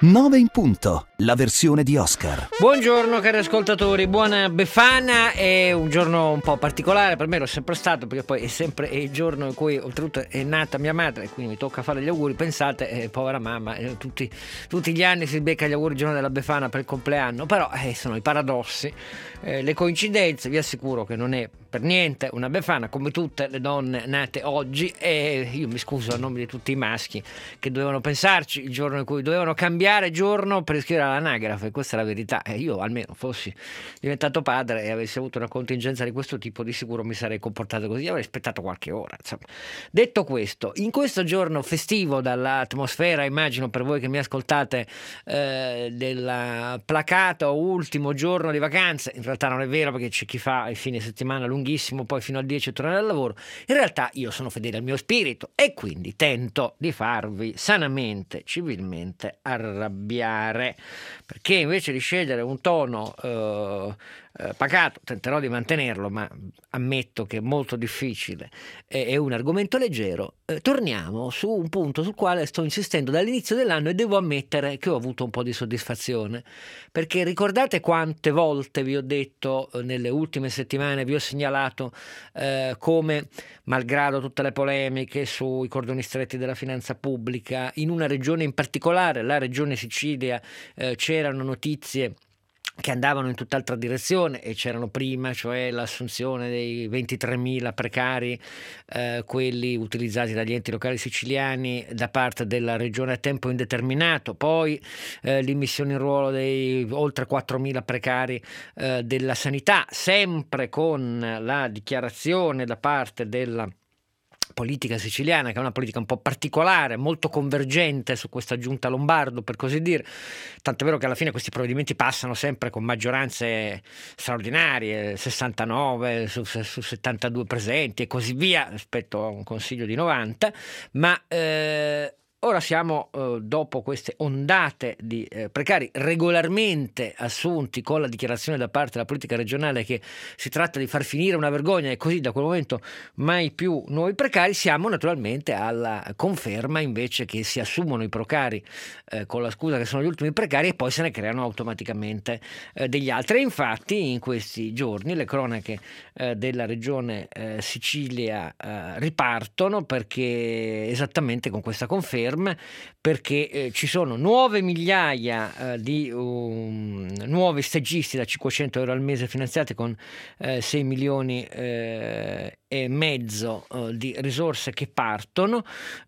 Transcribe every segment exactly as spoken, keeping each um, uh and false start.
nove in punto, la versione di Oscar. Buongiorno cari ascoltatori, buona Befana. È un giorno un po' particolare, per me lo è sempre stato, perché poi è sempre il giorno in cui oltretutto è nata mia madre, quindi mi tocca fare gli auguri. Pensate, eh, povera mamma, eh, tutti, tutti gli anni si becca gli auguri il giorno della Befana per il compleanno, però eh, sono i paradossi, eh, le coincidenze. Vi assicuro che non è per niente una Befana, come tutte le donne nate oggi, e io mi scuso a nome di tutti i maschi che dovevano pensarci il giorno in cui dovevano cambiare giorno per iscrivere all'anagrafe. Questa è la verità. E io almeno fossi diventato padre e avessi avuto una contingenza di questo tipo, di sicuro mi sarei comportato così, avrei aspettato qualche ora, insomma. Detto questo, in questo giorno festivo, dall'atmosfera, immagino per voi che mi ascoltate, eh, del placato ultimo giorno di vacanze, in realtà non è vero, perché c'è chi fa il fine settimana lunghissimo, poi fino al dieci tornare al lavoro. In realtà io sono fedele al mio spirito e quindi tento di farvi sanamente, civilmente arrabbiare, perché invece di scegliere un tono eh, eh, pacato, tenterò di mantenerlo, ma ammetto che è molto difficile, è, è un argomento leggero. Eh, torniamo su un punto sul quale sto insistendo dall'inizio dell'anno e devo ammettere che ho avuto un po' di soddisfazione, perché ricordate quante volte vi ho detto eh, nelle ultime settimane, vi ho segnalato eh, come, malgrado tutte le polemiche sui cordoni stretti della finanza pubblica, in una regione in particolare, la regione Sicilia, eh, c'erano notizie che andavano in tutt'altra direzione e c'erano prima, cioè l'assunzione dei ventitremila precari, eh, quelli utilizzati dagli enti locali siciliani da parte della regione a tempo indeterminato, poi eh, l'immissione in ruolo dei oltre quattromila precari eh, della sanità, sempre con la dichiarazione da parte della politica siciliana, che è una politica un po' particolare, molto convergente su questa giunta Lombardo, per così dire, tant'è vero che alla fine questi provvedimenti passano sempre con maggioranze straordinarie, sessantanove su, su settantadue presenti e così via, rispetto a un consiglio di novanta, ma eh, ora siamo, eh, dopo queste ondate di eh, precari regolarmente assunti, con la dichiarazione da parte della politica regionale che si tratta di far finire una vergogna e così da quel momento mai più nuovi precari, siamo naturalmente alla conferma invece che si assumono i precari eh, con la scusa che sono gli ultimi precari e poi se ne creano automaticamente eh, degli altri. E infatti in questi giorni le cronache eh, della regione eh, Sicilia eh, ripartono, perché esattamente con questa conferma, perché eh, ci sono nuove migliaia eh, di um, nuovi stagisti da cinquecento euro al mese finanziati con eh, sei milioni eh, e mezzo eh, di risorse che partono,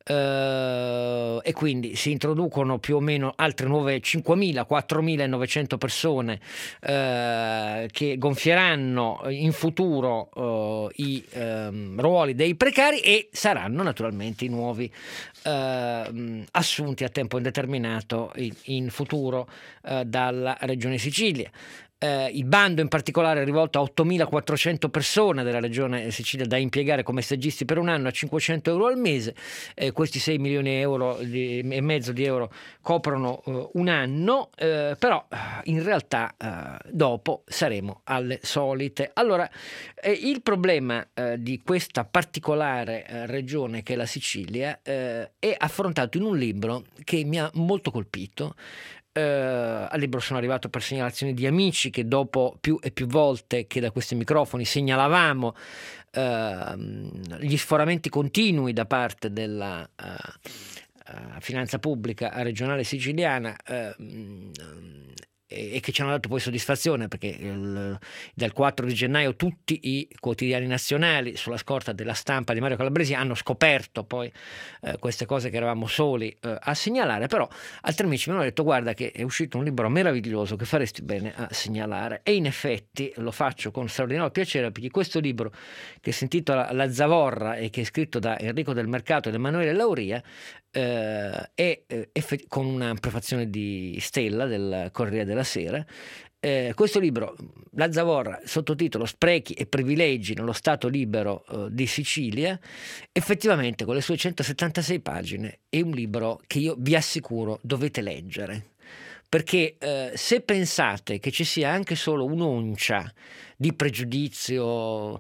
eh, e quindi si introducono più o meno altre nuove cinquemila quattromilanovecento persone eh, che gonfieranno in futuro eh, i eh, ruoli dei precari e saranno naturalmente i nuovi eh, assunti a tempo indeterminato in, in futuro eh, dalla Regione Sicilia. Eh, il bando in particolare è rivolto a ottomilaquattrocento persone della regione Sicilia da impiegare come stagisti per un anno a cinquecento euro al mese. Eh, questi sei milioni e euro di, e mezzo di euro coprono eh, un anno, eh, però in realtà eh, dopo saremo alle solite. Allora, eh, il problema eh, di questa particolare eh, regione che è la Sicilia eh, è affrontato in un libro che mi ha molto colpito. Uh, al libro sono arrivato per segnalazioni di amici che dopo più e più volte che da questi microfoni segnalavamo uh, gli sforamenti continui da parte della uh, uh, finanza pubblica regionale siciliana uh, e che ci hanno dato poi soddisfazione, perché il, dal quattro di gennaio tutti i quotidiani nazionali, sulla scorta della Stampa di Mario Calabresi, hanno scoperto poi eh, queste cose che eravamo soli eh, a segnalare. Però altri amici mi hanno detto: guarda che è uscito un libro meraviglioso che faresti bene a segnalare, e in effetti lo faccio con straordinario piacere, perché questo libro, che si intitola La Zavorra e che è scritto da Enrico Del Mercato ed Emanuele Lauria, eh, è, è con una prefazione di Stella del Corriere della Sera. Eh, questo libro, La Zavorra, sottotitolo Sprechi e privilegi nello Stato libero eh, di Sicilia, effettivamente con le sue centosettantasei pagine è un libro che io vi assicuro dovete leggere, perché eh, se pensate che ci sia anche solo un'oncia di pregiudizio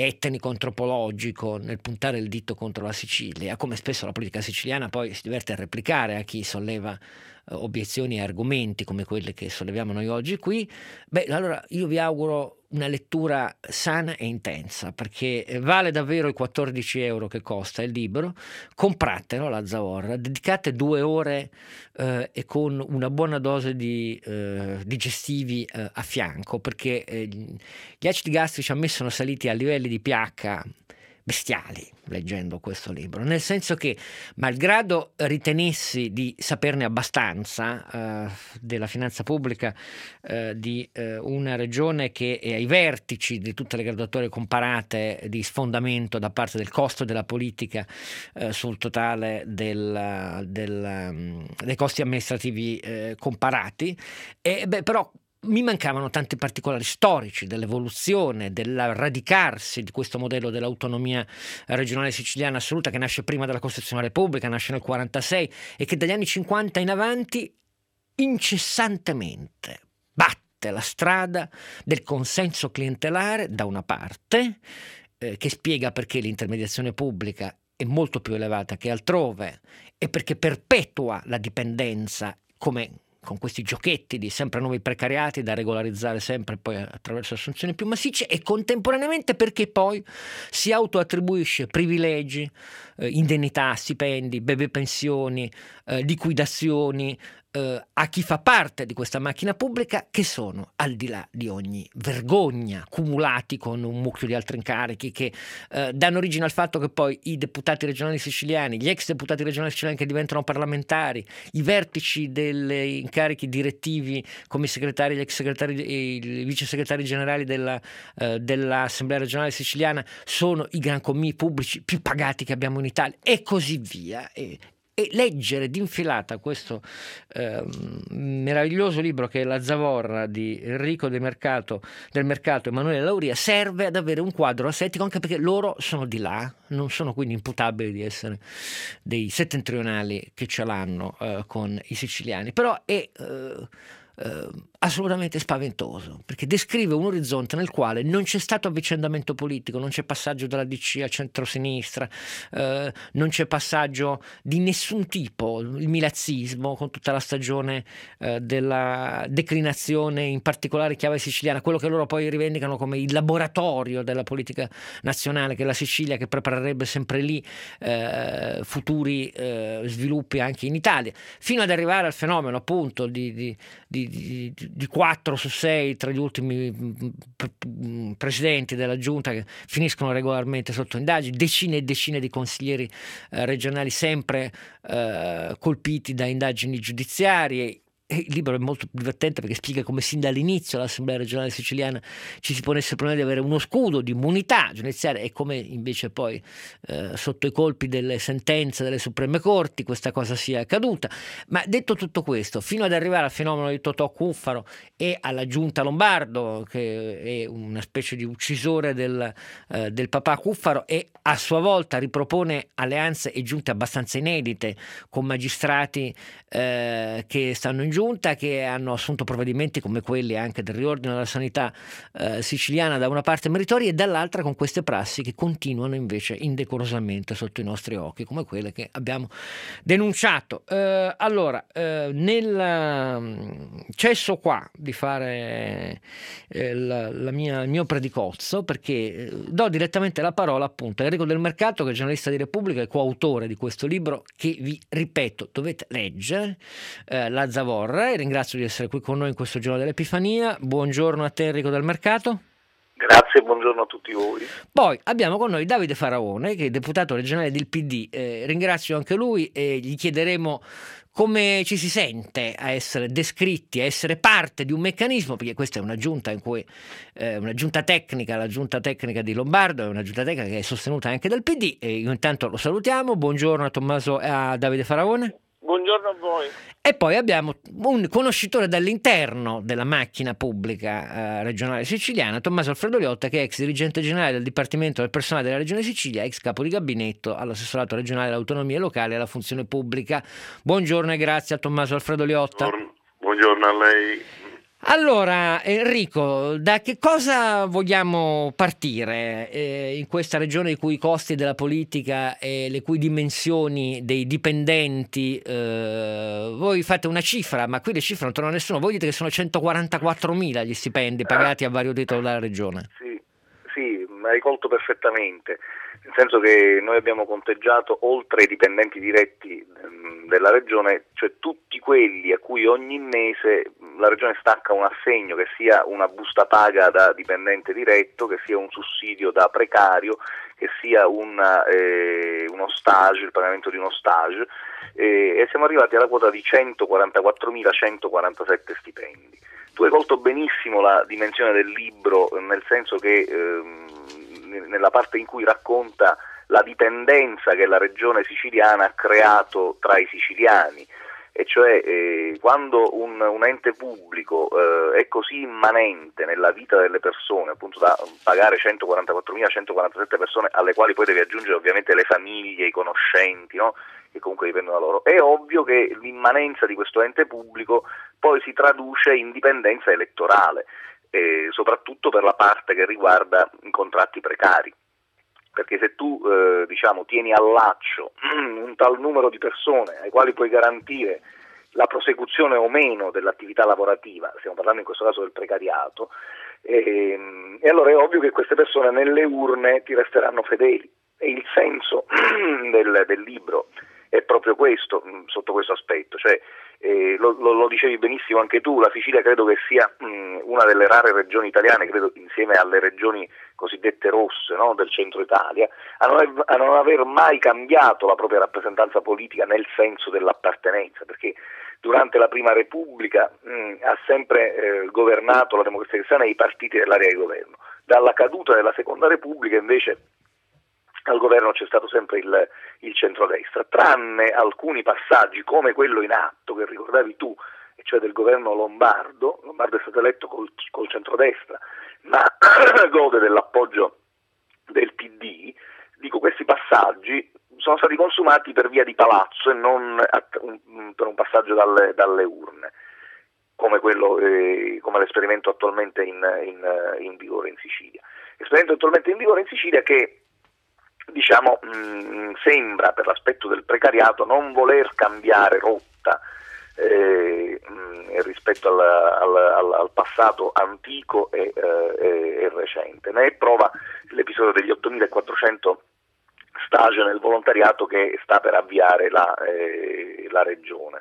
etnico-antropologico nel puntare il dito contro la Sicilia, come spesso la politica siciliana poi si diverte a replicare a chi solleva uh, obiezioni e argomenti come quelli che solleviamo noi oggi qui. Beh, allora io vi auguro una lettura sana e intensa, perché vale davvero i quattordici euro che costa il libro. Compratelo, La Zavorra, dedicate due ore eh, e con una buona dose di eh, digestivi eh, a fianco, perché eh, gli acidi gastrici a me sono saliti a livelli di pH bestiali leggendo questo libro, nel senso che, malgrado ritenessi di saperne abbastanza eh, della finanza pubblica eh, di eh, una regione che è ai vertici di tutte le graduatorie comparate di sfondamento da parte del costo della politica eh, sul totale del, del, um, dei costi amministrativi eh, comparati, e beh, però mi mancavano tanti particolari storici dell'evoluzione, del radicarsi di questo modello dell'autonomia regionale siciliana assoluta, che nasce prima della Costituzione della Repubblica, nasce nel quarantasei e che dagli anni cinquanta in avanti incessantemente batte la strada del consenso clientelare da una parte, eh, che spiega perché l'intermediazione pubblica è molto più elevata che altrove e perché perpetua la dipendenza, come con questi giochetti di sempre nuovi precariati da regolarizzare sempre poi attraverso assunzioni più massicce, e contemporaneamente perché poi si autoattribuisce privilegi, eh, indennità, stipendi, bebe pensioni, eh, liquidazioni eh, a chi fa parte di questa macchina pubblica, che sono al di là di ogni vergogna, cumulati con un mucchio di altri incarichi che eh, danno origine al fatto che poi i deputati regionali siciliani, gli ex deputati regionali siciliani che diventano parlamentari, i vertici degli incarichi direttivi come i segretari, gli ex segretari e i vice segretari generali della, eh, dell'Assemblea regionale siciliana sono i gran commì pubblici più pagati che abbiamo in Italia, e così via. E, E leggere d'infilata questo eh, meraviglioso libro che è La Zavorra di Enrico del Mercato, del Mercato Emanuele Lauria serve ad avere un quadro asettico, anche perché loro sono di là, non sono quindi imputabili di essere dei settentrionali che ce l'hanno eh, con i siciliani, però è eh, eh, assolutamente spaventoso, perché descrive un orizzonte nel quale non c'è stato avvicendamento politico, non c'è passaggio dalla D C a centrosinistra, eh, non c'è passaggio di nessun tipo, il milazzismo con tutta la stagione eh, della declinazione, in particolare chiave siciliana, quello che loro poi rivendicano come il laboratorio della politica nazionale, che è la Sicilia, che preparerebbe sempre lì eh, futuri eh, sviluppi anche in Italia, fino ad arrivare al fenomeno appunto di, di, di, di di quattro su sei tra gli ultimi presidenti della giunta che finiscono regolarmente sotto indagini, decine e decine di consiglieri eh, regionali sempre eh, colpiti da indagini giudiziarie. Il libro è molto divertente perché spiega come sin dall'inizio l'Assemblea regionale siciliana ci si ponesse il problema di avere uno scudo di immunità giudiziaria, e come invece poi eh, sotto i colpi delle sentenze delle Supreme Corti questa cosa sia accaduta. Ma detto tutto questo, fino ad arrivare al fenomeno di Totò Cuffaro e alla giunta Lombardo, che è una specie di uccisore del, eh, del papà Cuffaro, e a sua volta ripropone alleanze e giunte abbastanza inedite con magistrati eh, che stanno in giunta, che hanno assunto provvedimenti come quelli anche del riordino della sanità eh, siciliana da una parte meritori, e dall'altra con queste prassi che continuano invece indecorosamente sotto i nostri occhi, come quelle che abbiamo denunciato. Eh, allora, eh, nel cesso qua di fare eh, la, la mia, il mio predicozzo, perché eh, do direttamente la parola appunto a Enrico del Mercato, che è giornalista di Repubblica e coautore di questo libro che vi ripeto dovete leggere, eh, La Zavorra. E ringrazio di essere qui con noi in questo giorno dell'Epifania. Buongiorno a te Enrico del Mercato. Grazie, buongiorno a tutti voi. Poi abbiamo con noi Davide Faraone, che è deputato regionale del P D. Eh, ringrazio anche lui e gli chiederemo come ci si sente a essere descritti, a essere parte di un meccanismo, perché questa è una giunta in cui eh, una giunta tecnica, la giunta tecnica di Lombardo è una giunta tecnica che è sostenuta anche dal P D, e intanto lo salutiamo. Buongiorno a Tommaso e a Davide Faraone. Buongiorno a voi. E poi abbiamo un conoscitore dall'interno della macchina pubblica eh, regionale siciliana, Tommaso Alfredo Liotta, che è ex dirigente generale del Dipartimento del Personale della Regione Sicilia, ex capo di gabinetto all'assessorato regionale dell'autonomia locale e alla funzione pubblica. Buongiorno e grazie a Tommaso Alfredo Liotta. Buongiorno, buongiorno a lei. Allora, Enrico, da che cosa vogliamo partire eh, in questa regione i cui costi della politica e le cui dimensioni dei dipendenti? Eh, voi fate una cifra, ma qui le cifre non trovano nessuno. Voi dite che sono centoquarantaquattromila gli stipendi pagati a vario titolo dalla regione. Sì, sì, hai colto perfettamente, nel senso che noi abbiamo conteggiato oltre i dipendenti diretti ehm, della regione, cioè tutti quelli a cui ogni mese la regione stacca un assegno, che sia una busta paga da dipendente diretto, che sia un sussidio da precario, che sia una, eh, uno stage, il pagamento di uno stage, eh, e siamo arrivati alla quota di centoquarantaquattromilacentoquarantasette stipendi. Tu hai colto benissimo la dimensione del libro, nel senso che ehm, nella parte in cui racconta la dipendenza che la regione siciliana ha creato tra i siciliani, e cioè eh, quando un, un ente pubblico eh, è così immanente nella vita delle persone, appunto da pagare centoquarantaquattromilacentoquarantasette persone, alle quali poi devi aggiungere ovviamente le famiglie, i conoscenti, no? Che comunque dipendono da loro, è ovvio che l'immanenza di questo ente pubblico poi si traduce in dipendenza elettorale, eh, soprattutto per la parte che riguarda i contratti precari. Perché se tu eh, diciamo tieni al laccio un tal numero di persone ai quali puoi garantire la prosecuzione o meno dell'attività lavorativa, stiamo parlando in questo caso del precariato, e, e allora è ovvio che queste persone nelle urne ti resteranno fedeli. E il senso del, del libro è proprio questo, sotto questo aspetto, cioè eh, lo, lo, lo dicevi benissimo anche tu, la Sicilia credo che sia mh, una delle rare regioni italiane, credo insieme alle regioni cosiddette rosse, no, del centro Italia, a non, a non aver mai cambiato la propria rappresentanza politica nel senso dell'appartenenza, perché durante la Prima Repubblica mh, ha sempre eh, governato la Democrazia Cristiana e i partiti dell'area di governo. Dalla caduta della Seconda Repubblica invece al governo c'è stato sempre il, il centrodestra, tranne alcuni passaggi come quello in atto che ricordavi tu, e cioè del governo Lombardo. Lombardo è stato eletto col, col centrodestra, ma gode dell'appoggio del P D. Dico, questi passaggi sono stati consumati per via di palazzo e non a, un, per un passaggio dalle, dalle urne, come quello eh, come l'esperimento attualmente in, in, in vigore in Sicilia. L'esperimento attualmente in vigore in Sicilia che diciamo mh, sembra, per l'aspetto del precariato, non voler cambiare rotta eh, mh, rispetto al, al, al, al passato antico e, eh, e, e recente. Ne è prova l'episodio degli ottomilaquattrocento stage nel volontariato che sta per avviare la, eh, la regione.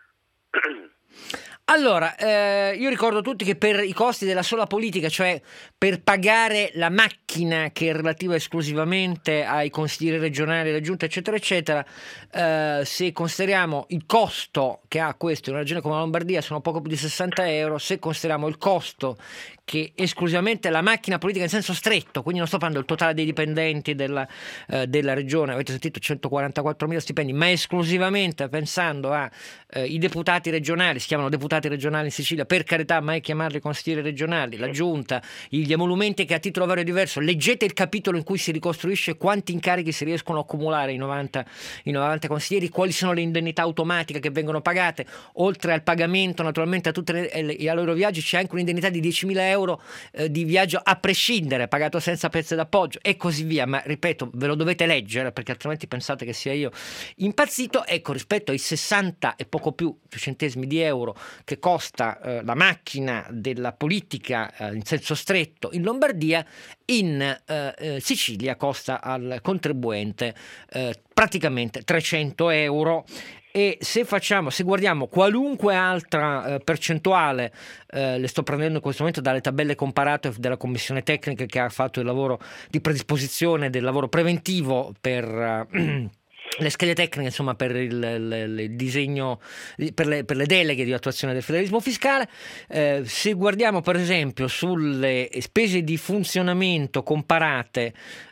Allora, eh, io ricordo a tutti che per i costi della sola politica, cioè per pagare la macchina che è relativa esclusivamente ai consiglieri regionali, alla giunta, eccetera, eccetera, eh, se consideriamo il costo che ha questo in una regione come la Lombardia, sono poco più di sessanta euro. Se consideriamo il costo che esclusivamente la macchina politica in senso stretto, quindi non sto parlando del totale dei dipendenti della, eh, della regione, avete sentito centoquarantaquattromila stipendi, ma esclusivamente pensando ai eh, deputati regionali, si chiamano deputati regionali in Sicilia, per carità, mai chiamarli consiglieri regionali, la giunta, gli emolumenti che a titolo vario diverso, leggete il capitolo in cui si ricostruisce quanti incarichi si riescono a accumulare i novanta, i novanta consiglieri, quali sono le indennità automatiche che vengono pagate, oltre al pagamento naturalmente a tutti i loro viaggi c'è anche un'indennità di diecimila euro eh, di viaggio a prescindere, pagato senza pezze d'appoggio e così via, ma ripeto, ve lo dovete leggere perché altrimenti pensate che sia io impazzito. Ecco, rispetto ai sessanta e poco più centesimi di euro che costa eh, la macchina della politica eh, in senso stretto in Lombardia, in eh, eh, Sicilia costa al contribuente eh, praticamente trecento euro. E se facciamo, se guardiamo qualunque altra eh, percentuale, eh, le sto prendendo in questo momento dalle tabelle comparate della commissione tecnica che ha fatto il lavoro di predisposizione del lavoro preventivo per uh, le schede tecniche, insomma, per il, il, il disegno, per le, per le deleghe di attuazione del federalismo fiscale. Eh, se guardiamo per esempio sulle spese di funzionamento comparate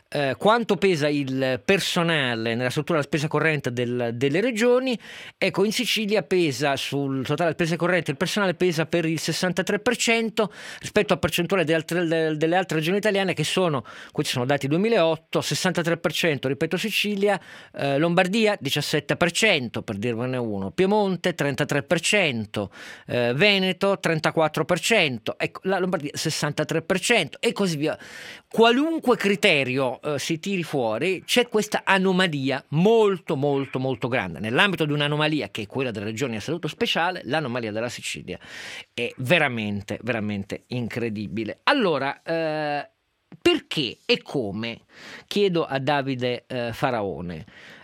eh, quanto pesa il personale nella struttura della spesa corrente del, delle regioni. Ecco, in Sicilia pesa sul totale della spesa corrente, il personale pesa per il sessantatré per cento rispetto a percentuale delle altre, delle altre regioni italiane che sono, questi sono dati duemilaotto, sessantatré per cento ripeto Sicilia, eh, Lombardia diciassette per cento per dirvene uno, Piemonte trentatré per cento, eh, Veneto trentaquattro per cento, ecco, la Lombardia sessantatré per cento e così via. Qualunque criterio eh, si tiri fuori, c'è questa anomalia molto molto molto grande. Nell'ambito di un'anomalia che è quella delle regioni a statuto speciale, l'anomalia della Sicilia è veramente veramente incredibile. Allora, eh, perché e come? Chiedo a Davide eh, Faraone.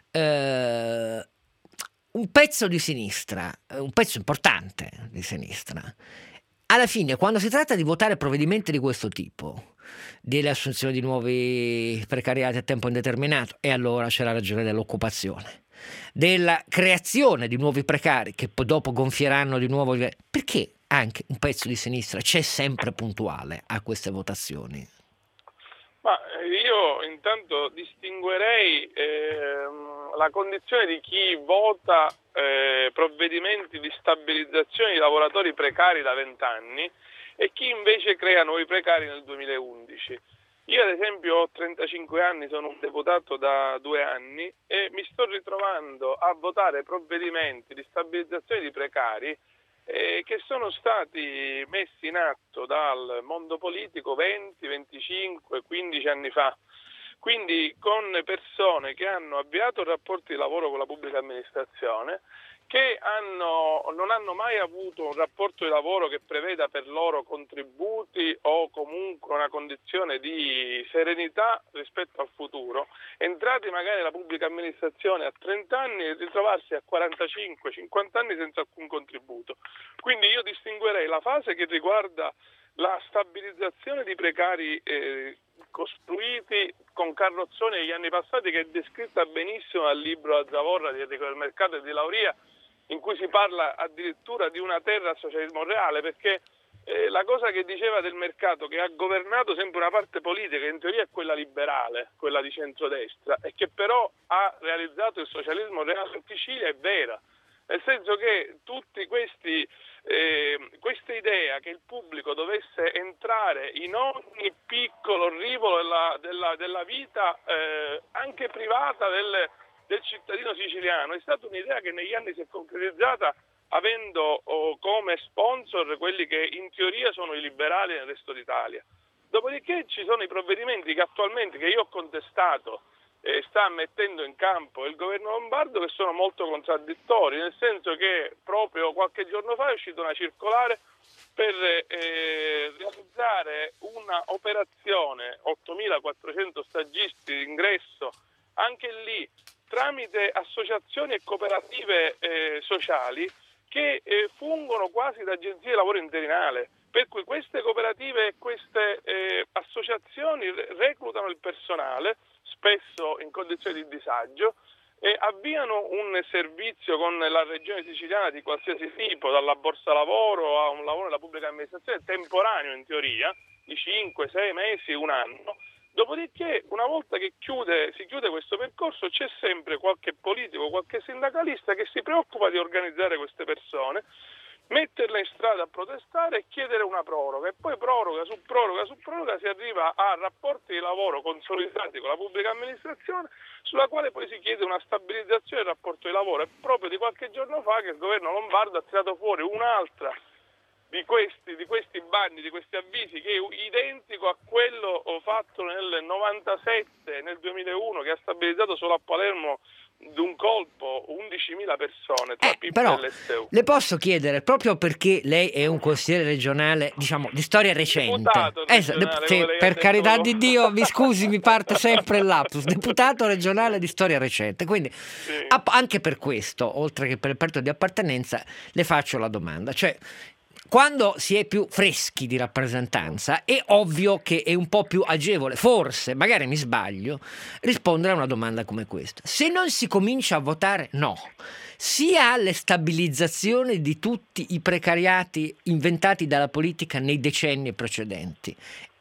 Eh, un pezzo di sinistra, un pezzo importante di sinistra, alla fine, quando si tratta di votare provvedimenti di questo tipo, delle assunzioni di nuovi precariati a tempo indeterminato, e allora c'è la ragione dell'occupazione, della creazione di nuovi precari che poi dopo gonfieranno di nuovo, perché anche un pezzo di sinistra c'è sempre puntuale a queste votazioni? Ma io intanto distinguerei ehm, la condizione di chi vota eh, provvedimenti di stabilizzazione di lavoratori precari da vent'anni e chi invece crea nuovi precari nel duemilaundici. Io ad esempio ho trentacinque anni, sono un deputato da due anni e mi sto ritrovando a votare provvedimenti di stabilizzazione di precari eh, che sono stati messi in atto dal mondo politico venti, venticinque, quindici anni fa. Quindi con persone che hanno avviato rapporti di lavoro con la pubblica amministrazione, che hanno, non hanno mai avuto un rapporto di lavoro che preveda per loro contributi o comunque una condizione di serenità rispetto al futuro, entrati magari nella pubblica amministrazione a trenta anni e ritrovarsi a quarantacinque cinquanta anni senza alcun contributo. Quindi io distinguerei la fase che riguarda la stabilizzazione di precari eh, costruiti con carrozzoni negli anni passati, che è descritta benissimo dal libro A Zavorra di Enrico Del Mercato e di Lauria, in cui si parla addirittura di una terra a socialismo reale, perché eh, la cosa che diceva Del Mercato, che ha governato sempre una parte politica che in teoria è quella liberale, quella di centrodestra, e che però ha realizzato il socialismo reale in Sicilia, è vera, nel senso che tutti questi eh, questa idea che il pubblico dovesse entrare in ogni piccolo rivolo della, della, della vita eh, anche privata del, del cittadino siciliano è stata un'idea che negli anni si è concretizzata avendo oh, come sponsor quelli che in teoria sono i liberali nel resto d'Italia. Dopodiché ci sono i provvedimenti che attualmente, che io ho contestato, Eh, sta mettendo in campo il governo lombardo, che sono molto contraddittori, nel senso che proprio qualche giorno fa è uscita una circolare per eh, realizzare una operazione ottomilaquattrocento stagisti d'ingresso anche lì tramite associazioni e cooperative eh, sociali che eh, fungono quasi da agenzie di lavoro interinale, per cui queste cooperative e queste eh, associazioni reclutano il personale spesso in condizioni di disagio e avviano un servizio con la regione siciliana di qualsiasi tipo, dalla borsa lavoro a un lavoro nella pubblica amministrazione temporaneo in teoria, di cinque sei mesi, un anno. Dopodiché, una volta che chiude, si chiude questo percorso, c'è sempre qualche politico, qualche sindacalista che si preoccupa di organizzare queste persone, metterle in strada a protestare e chiedere una proroga, e poi proroga su proroga su proroga si arriva a rapporti di lavoro consolidati con la pubblica amministrazione, sulla quale poi si chiede una stabilizzazione del rapporto di lavoro. È proprio di qualche giorno fa che il governo lombardo ha tirato fuori un'altra di questi, di questi bandi, di questi avvisi, che è identico a quello fatto nel novantasette, nel duemilauno, che ha stabilizzato solo a Palermo d'un colpo undicimila persone tra eh, P I P però, e l'S U. Le posso chiedere, proprio perché lei è un consigliere regionale, diciamo, di storia recente, Deputato eh, regionale, sì, come lei ha per detto carità poco di fa. Dio, mi scusi, mi parte sempre il lapsus, deputato regionale di storia recente, quindi Sì. app- anche per questo, oltre che per il partito di appartenenza, le faccio la domanda, cioè quando si è più freschi di rappresentanza è ovvio che è un po' più agevole, forse, magari mi sbaglio, rispondere a una domanda come questa. Se non si comincia a votare no, sia alle stabilizzazioni di tutti i precariati inventati dalla politica nei decenni precedenti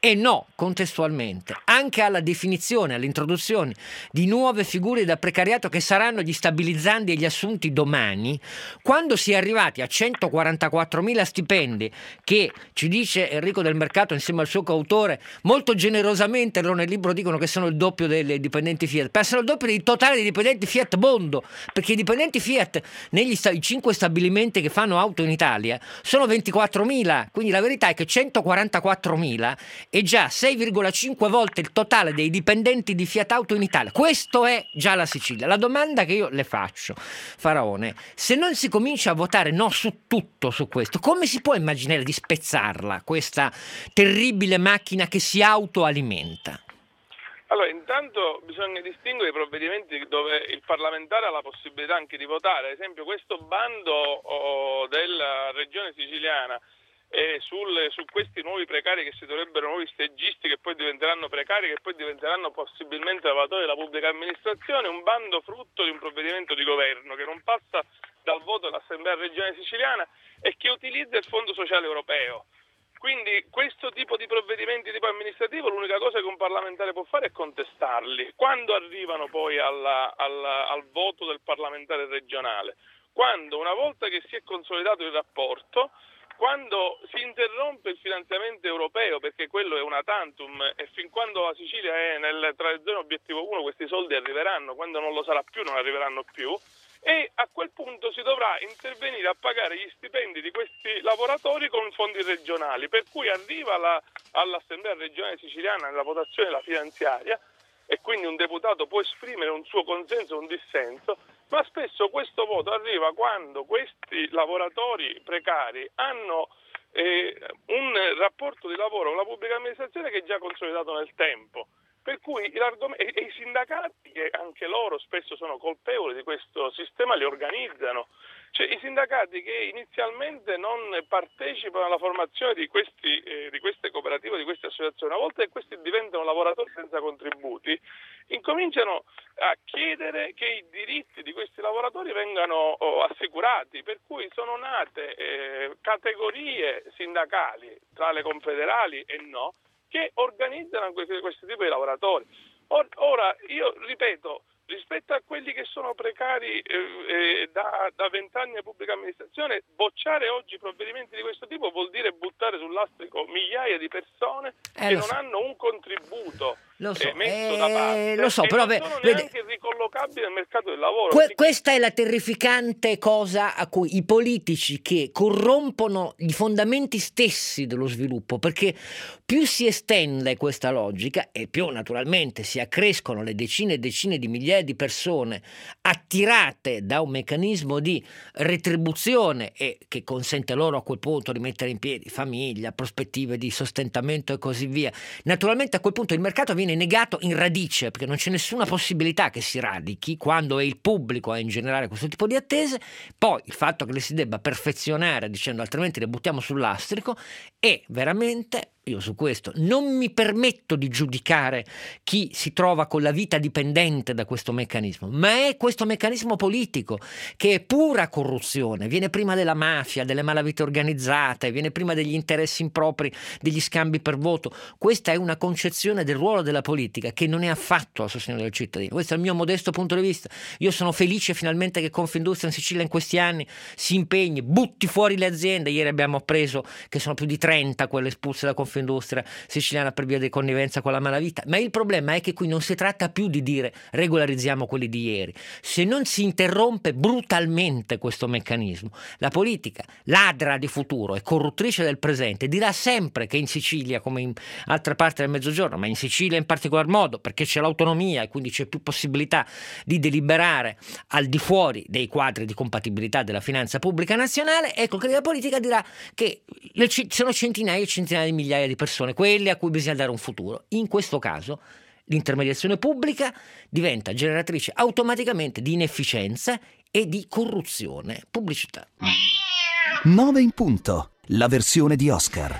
e no, contestualmente, anche alla definizione, all'introduzione di nuove figure da precariato che saranno gli stabilizzandi e gli assunti domani, quando si è arrivati a centoquarantaquattromila stipendi, che ci dice Enrico Del Mercato insieme al suo coautore, molto generosamente loro nel libro dicono che sono il doppio dei dipendenti Fiat, passano il doppio del totale dei dipendenti Fiat mondo, perché i dipendenti Fiat negli sta- i cinque stabilimenti che fanno auto in Italia sono ventiquattromila, quindi la verità è che centoquarantaquattromila è già sei virgola cinque volte il totale dei dipendenti di Fiat Auto in Italia. Questo è già la Sicilia. La domanda che io le faccio, Faraone, se non si comincia a votare no su tutto su questo, come si può immaginare di spezzarla, questa terribile macchina che si autoalimenta? Allora, intanto bisogna distinguere i provvedimenti dove il parlamentare ha la possibilità anche di votare. Ad esempio questo bando oh, della regione siciliana e sul, su questi nuovi precari che si dovrebbero, nuovi stagisti che poi diventeranno precari, che poi diventeranno possibilmente lavoratori della pubblica amministrazione, un bando frutto di un provvedimento di governo che non passa dal voto dell'Assemblea regionale siciliana e che utilizza il Fondo Sociale Europeo. Quindi questo tipo di provvedimenti tipo amministrativo l'unica cosa che un parlamentare può fare è contestarli. Quando arrivano poi alla, alla, al voto del parlamentare regionale? Quando, una volta che si è consolidato il rapporto, quando si interrompe il finanziamento europeo, perché quello è una tantum e fin quando la Sicilia è nel, tra le zone obiettivo uno questi soldi arriveranno, quando non lo sarà più non arriveranno più, e a quel punto si dovrà intervenire a pagare gli stipendi di questi lavoratori con fondi regionali, per cui arriva la, all'Assemblea regionale siciliana nella votazione della finanziaria e quindi un deputato può esprimere un suo consenso o un dissenso, ma spesso questo voto arriva quando questi lavoratori precari hanno eh, un rapporto di lavoro con la pubblica amministrazione che è già consolidato nel tempo. Per cui e i sindacati, che anche loro spesso sono colpevoli di questo sistema, li organizzano. Cioè i sindacati che inizialmente non partecipano alla formazione di, questi, eh, di queste cooperative, di queste associazioni, una volta che questi diventano lavoratori senza contributi, incominciano a chiedere che i diritti di questi lavoratori vengano oh, assicurati, per cui sono nate eh, categorie sindacali, tra le confederali e no, che organizzano questi, questi tipi di lavoratori. Or, ora, io ripeto, rispetto a quelli che sono precari eh, eh, da vent'anni a pubblica amministrazione, bocciare oggi provvedimenti di questo tipo vuol dire buttare sul lastrico migliaia di persone eh, che non so. hanno un contributo lo so, eh, messo eh, da parte lo so, e però non ve, sono vede, neanche ricollocabili nel mercato del lavoro. Que, questa è la terrificante cosa a cui i politici che corrompono i fondamenti stessi dello sviluppo, perché più si estende questa logica e più naturalmente si accrescono le decine e decine di migliaia di persone attirate da un meccanismo di retribuzione e che consente loro a quel punto di mettere in piedi famiglia, prospettive di sostentamento e così via. Naturalmente a quel punto il mercato viene negato in radice, perché non c'è nessuna possibilità che si radichi quando è il pubblico a ingenerare questo tipo di attese. Poi il fatto che le si debba perfezionare dicendo altrimenti le buttiamo sul lastrico è veramente... Io su questo non mi permetto di giudicare chi si trova con la vita dipendente da questo meccanismo, ma è questo meccanismo politico che è pura corruzione, viene prima della mafia, delle malavite organizzate, viene prima degli interessi impropri, degli scambi per voto. Questa è una concezione del ruolo della politica che non è affatto a sostegno del cittadino. Questo è il mio modesto punto di vista. Io sono felice finalmente che Confindustria in Sicilia in questi anni si impegni, butti fuori le aziende. Ieri abbiamo appreso che sono più di trenta quelle espulse da Confindustria Industria siciliana per via di connivenza con la malavita, ma il problema è che qui non si tratta più di dire regolarizziamo quelli di ieri. Se non si interrompe brutalmente questo meccanismo, la politica ladra di futuro e corruttrice del presente dirà sempre che in Sicilia, come in altre parti del Mezzogiorno, ma in Sicilia in particolar modo perché c'è l'autonomia e quindi c'è più possibilità di deliberare al di fuori dei quadri di compatibilità della finanza pubblica nazionale, ecco che la politica dirà che sono centinaia e centinaia di migliaia di persone, quelle a cui bisogna dare un futuro. In questo caso l'intermediazione pubblica diventa generatrice automaticamente di inefficienza e di corruzione. Pubblicità. nove in punto, la versione di Oscar.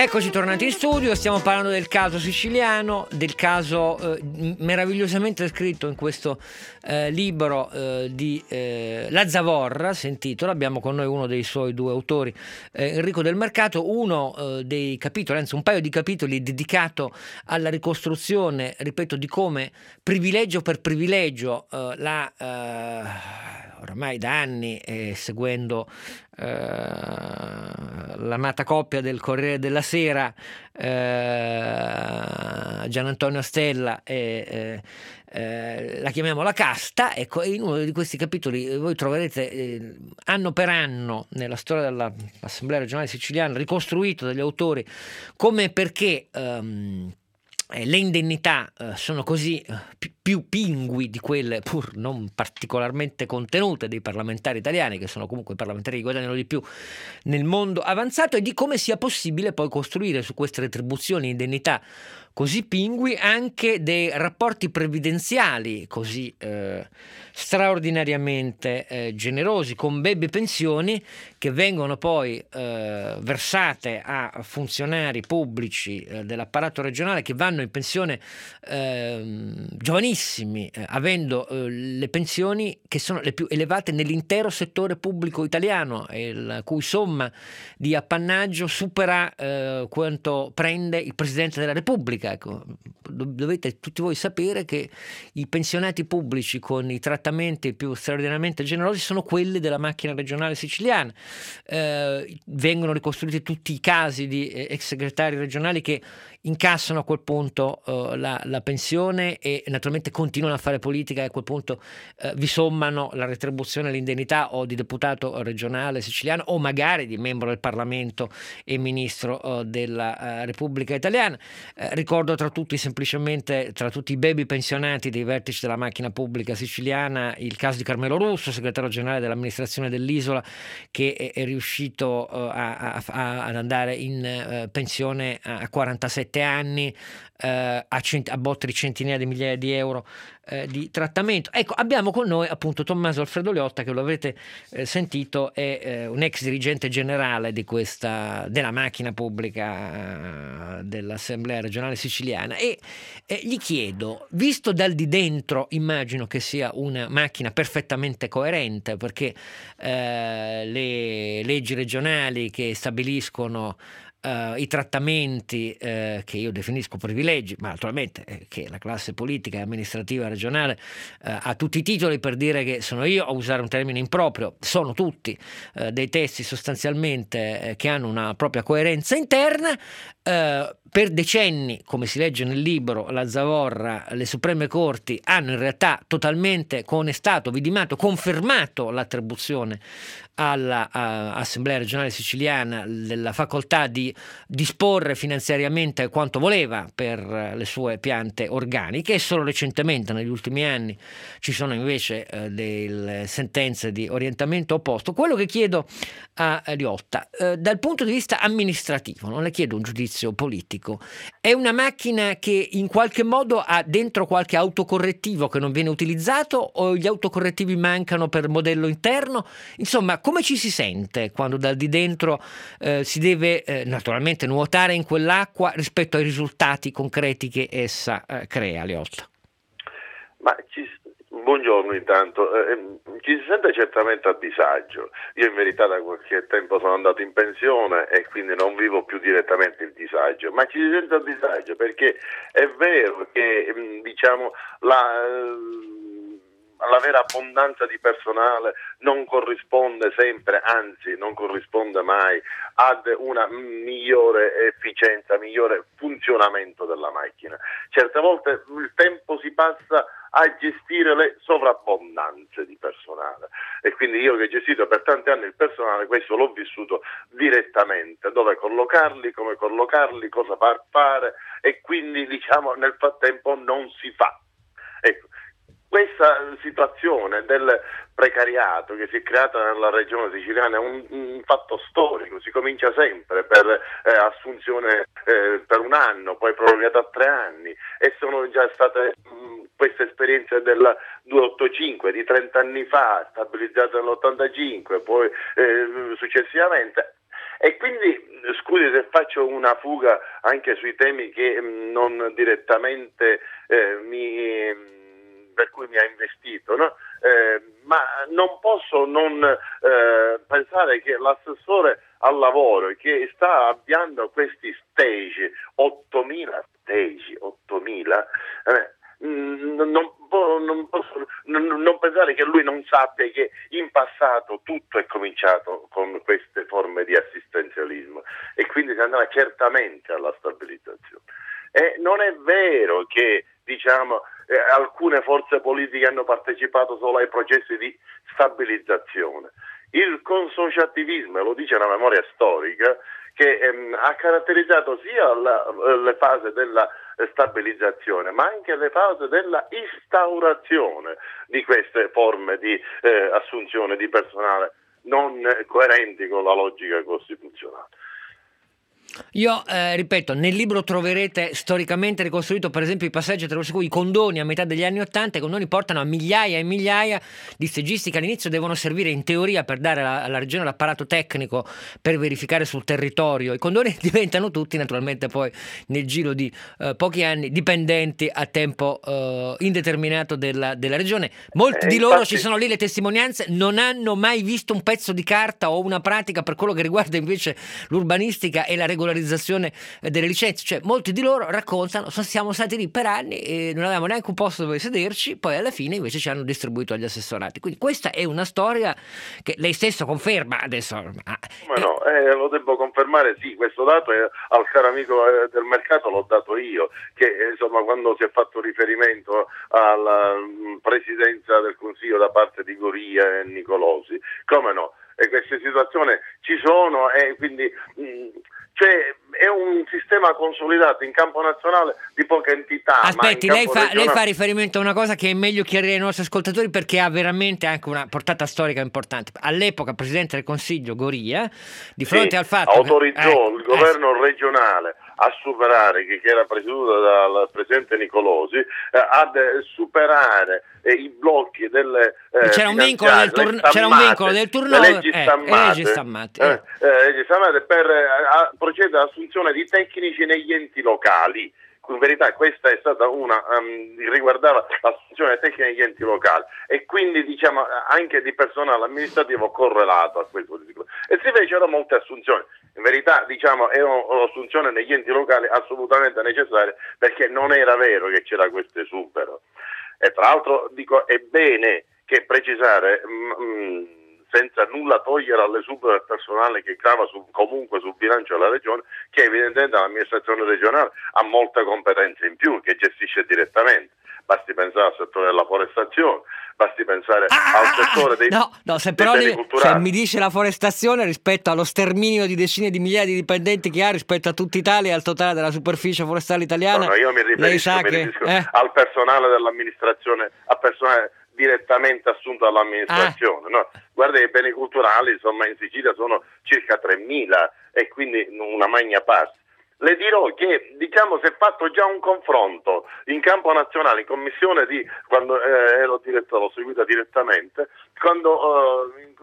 Eccoci tornati in studio, stiamo parlando del caso siciliano, del caso eh, meravigliosamente scritto in questo eh, libro eh, di eh, La Zavorra, si intitola. Abbiamo con noi uno dei suoi due autori, eh, Enrico Del Mercato. Uno eh, dei capitoli, anzi un paio di capitoli dedicato alla ricostruzione, ripeto, di come privilegio per privilegio eh, la eh, oramai da anni eh, seguendo eh, l'amata coppia del Corriere della Sera, eh, Gian Antonio Stella e eh, eh, la chiamiamo la casta. Ecco, in uno di questi capitoli voi troverete eh, anno per anno nella storia dell'Assemblea regionale siciliana ricostruito dagli autori come e perché ehm, le indennità eh, sono così eh, più, più pingui di quelle pur non particolarmente contenute dei parlamentari italiani, che sono comunque i parlamentari che guadagnano di più nel mondo avanzato, e di come sia possibile poi costruire su queste retribuzioni e indennità così pingui anche dei rapporti previdenziali così eh, straordinariamente eh, generosi, con baby pensioni che vengono poi eh, versate a funzionari pubblici eh, dell'apparato regionale, che vanno in pensione eh, giovanissimi, eh, avendo eh, le pensioni che sono le più elevate nell'intero settore pubblico italiano, e la cui somma di appannaggio supera eh, quanto prende il Presidente della Repubblica. Ecco, dovete tutti voi sapere che i pensionati pubblici con i trattamenti più straordinariamente generosi sono quelli della macchina regionale siciliana. Eh, vengono ricostruiti tutti i casi di eh, ex segretari regionali che incassano a quel punto eh, la, la pensione e naturalmente continuano a fare politica, e a quel punto eh, vi sommano la retribuzione e l'indennità o di deputato regionale siciliano o magari di membro del Parlamento e ministro eh, della eh, Repubblica Italiana. Eh, ricordo tra tutti, semplicemente tra tutti i baby pensionati dei vertici della macchina pubblica siciliana, il caso di Carmelo Russo, segretario generale dell'amministrazione dell'isola, che è, è riuscito uh, a, a, a, ad andare in uh, pensione a quarantasette anni, uh, a, cent- a botte di centinaia di migliaia di euro uh, di trattamento. Ecco, abbiamo con noi appunto Tommaso Alfredo Liotta, che lo avete uh, sentito, è uh, un ex dirigente generale di questa della macchina pubblica uh, dell'Assemblea regionale siciliana, e eh, gli chiedo, visto dal di dentro, immagino che sia una macchina perfettamente coerente, perché eh, le leggi regionali che stabiliscono Uh, i trattamenti uh, che io definisco privilegi, ma naturalmente eh, che la classe politica e amministrativa regionale uh, ha tutti i titoli per dire che sono io a usare un termine improprio, sono tutti uh, dei testi sostanzialmente eh, che hanno una propria coerenza interna. Uh, per decenni, come si legge nel libro La Zavorra, le Supreme Corti hanno in realtà totalmente coonestato, vidimato, confermato l'attribuzione all'Assemblea regionale siciliana della facoltà di disporre finanziariamente quanto voleva per le sue piante organiche, e solo recentemente, negli ultimi anni, ci sono invece eh, delle sentenze di orientamento opposto. Quello che chiedo a Liotta, eh, dal punto di vista amministrativo, non le chiedo un giudizio politico, è una macchina che in qualche modo ha dentro qualche autocorrettivo che non viene utilizzato, o gli autocorrettivi mancano per modello interno? Insomma, come ci si sente quando dal di dentro eh, si deve eh, naturalmente nuotare in quell'acqua rispetto ai risultati concreti che essa eh, crea, Liotta? Ma ci, buongiorno intanto, eh, ci si sente certamente a disagio. Io in verità da qualche tempo sono andato in pensione e quindi non vivo più direttamente il disagio, ma ci si sente a disagio perché è vero che diciamo la... la vera abbondanza di personale non corrisponde sempre, anzi non corrisponde mai ad una migliore efficienza, migliore funzionamento della macchina. Certe volte il tempo si passa a gestire le sovrabbondanze di personale, e quindi io che ho gestito per tanti anni il personale, questo l'ho vissuto direttamente, dove collocarli, come collocarli, cosa far fare, e quindi diciamo nel frattempo non si fa. Ecco, questa situazione del precariato che si è creata nella regione siciliana è un, un fatto storico, si comincia sempre per eh, assunzione eh, per un anno, poi prorogata a tre anni, e sono già state mh, queste esperienze del duecentoottantacinque di trenta anni fa, stabilizzate nell'ottantacinque, poi eh, successivamente. E quindi, scusi se faccio una fuga anche sui temi che mh, non direttamente eh, mi... per cui mi ha investito, no? eh, ma non posso non eh, pensare che l'assessore al lavoro che sta avviando questi stage, ottomila stage, ottomila, eh, non, non posso non, non pensare che lui non sappia che in passato tutto è cominciato con queste forme di assistenzialismo e quindi si andrà certamente alla stabilizzazione. E non è vero che diciamo eh, alcune forze politiche hanno partecipato solo ai processi di stabilizzazione. Il consociativismo, e lo dice la memoria storica, che ehm, ha caratterizzato sia la, le fasi della stabilizzazione ma anche le fasi della instaurazione di queste forme di eh, assunzione di personale non coerenti con la logica costituzionale. Io eh, ripeto, nel libro troverete storicamente ricostruito per esempio i passaggi attraverso cui i condoni a metà degli anni Ottanta, i condoni portano a migliaia e migliaia di stagisti che all'inizio devono servire in teoria per dare alla, alla regione l'apparato tecnico per verificare sul territorio. I condoni diventano tutti naturalmente poi nel giro di eh, pochi anni dipendenti a tempo eh, indeterminato della, della regione. Molti eh, di infatti... loro, ci sono lì le testimonianze, non hanno mai visto un pezzo di carta o una pratica per quello che riguarda invece l'urbanistica e la regolarizzazione delle licenze, cioè molti di loro raccontano siamo stati lì per anni e non avevamo neanche un posto dove sederci, poi alla fine invece ci hanno distribuito agli assessorati. Quindi questa è una storia che lei stesso conferma adesso. Ah, ma no, eh, lo devo confermare, sì, questo dato è, al caro amico eh, del mercato l'ho dato io, che eh, insomma quando si è fatto riferimento alla mh, presidenza del Consiglio da parte di Goria e Nicolosi, come no, e queste situazioni ci sono e quindi mh, cioè è un sistema consolidato in campo nazionale di poche entità. Aspetti, ma lei, fa, regionale... lei fa riferimento a una cosa che è meglio chiarire ai nostri ascoltatori perché ha veramente anche una portata storica importante. All'epoca Presidente del Consiglio Goria, di fronte sì, al fatto autorizzò che, eh, il governo eh, regionale a superare, che, che era presieduto dal Presidente Nicolosi, eh, ad eh, superare eh, i blocchi delle eh, c'era, un vincolo del turn- stammate, c'era un vincolo del turnover, le leggi eh, stammate, le leggi stammate, eh. Eh, eh, stammate per eh, a, procedere all'assunzione di tecnici negli enti locali. In verità questa è stata una um, riguardava l'assunzione tecnica negli enti locali e quindi diciamo anche di personale amministrativo correlato a questo tipo. E si fecero molte assunzioni. In verità diciamo è un'assunzione negli enti locali assolutamente necessaria perché non era vero che c'era questo esubero. E tra l'altro dico è bene che precisare mh, senza nulla togliere all'esubero del personale che grava su, comunque sul bilancio della regione, che evidentemente l'amministrazione regionale ha molte competenze in più, che gestisce direttamente. Basti pensare al settore della forestazione, basti pensare ah, al settore dei, no, no, se dei però beni li, culturali. Se mi dice la forestazione rispetto allo sterminio di decine di migliaia di dipendenti che ha rispetto a tutta Italia e al totale della superficie forestale italiana, no, no, io mi riferisco, lei sa mi che, riferisco eh? al personale dell'amministrazione, al personale direttamente assunto dall'amministrazione. Ah. No? Guarda, i beni culturali insomma in Sicilia sono circa tremila e quindi una magna parte. Le dirò che diciamo si è fatto già un confronto in campo nazionale, in commissione di quando eh, ero direttore, l'ho seguita direttamente, quando eh, in,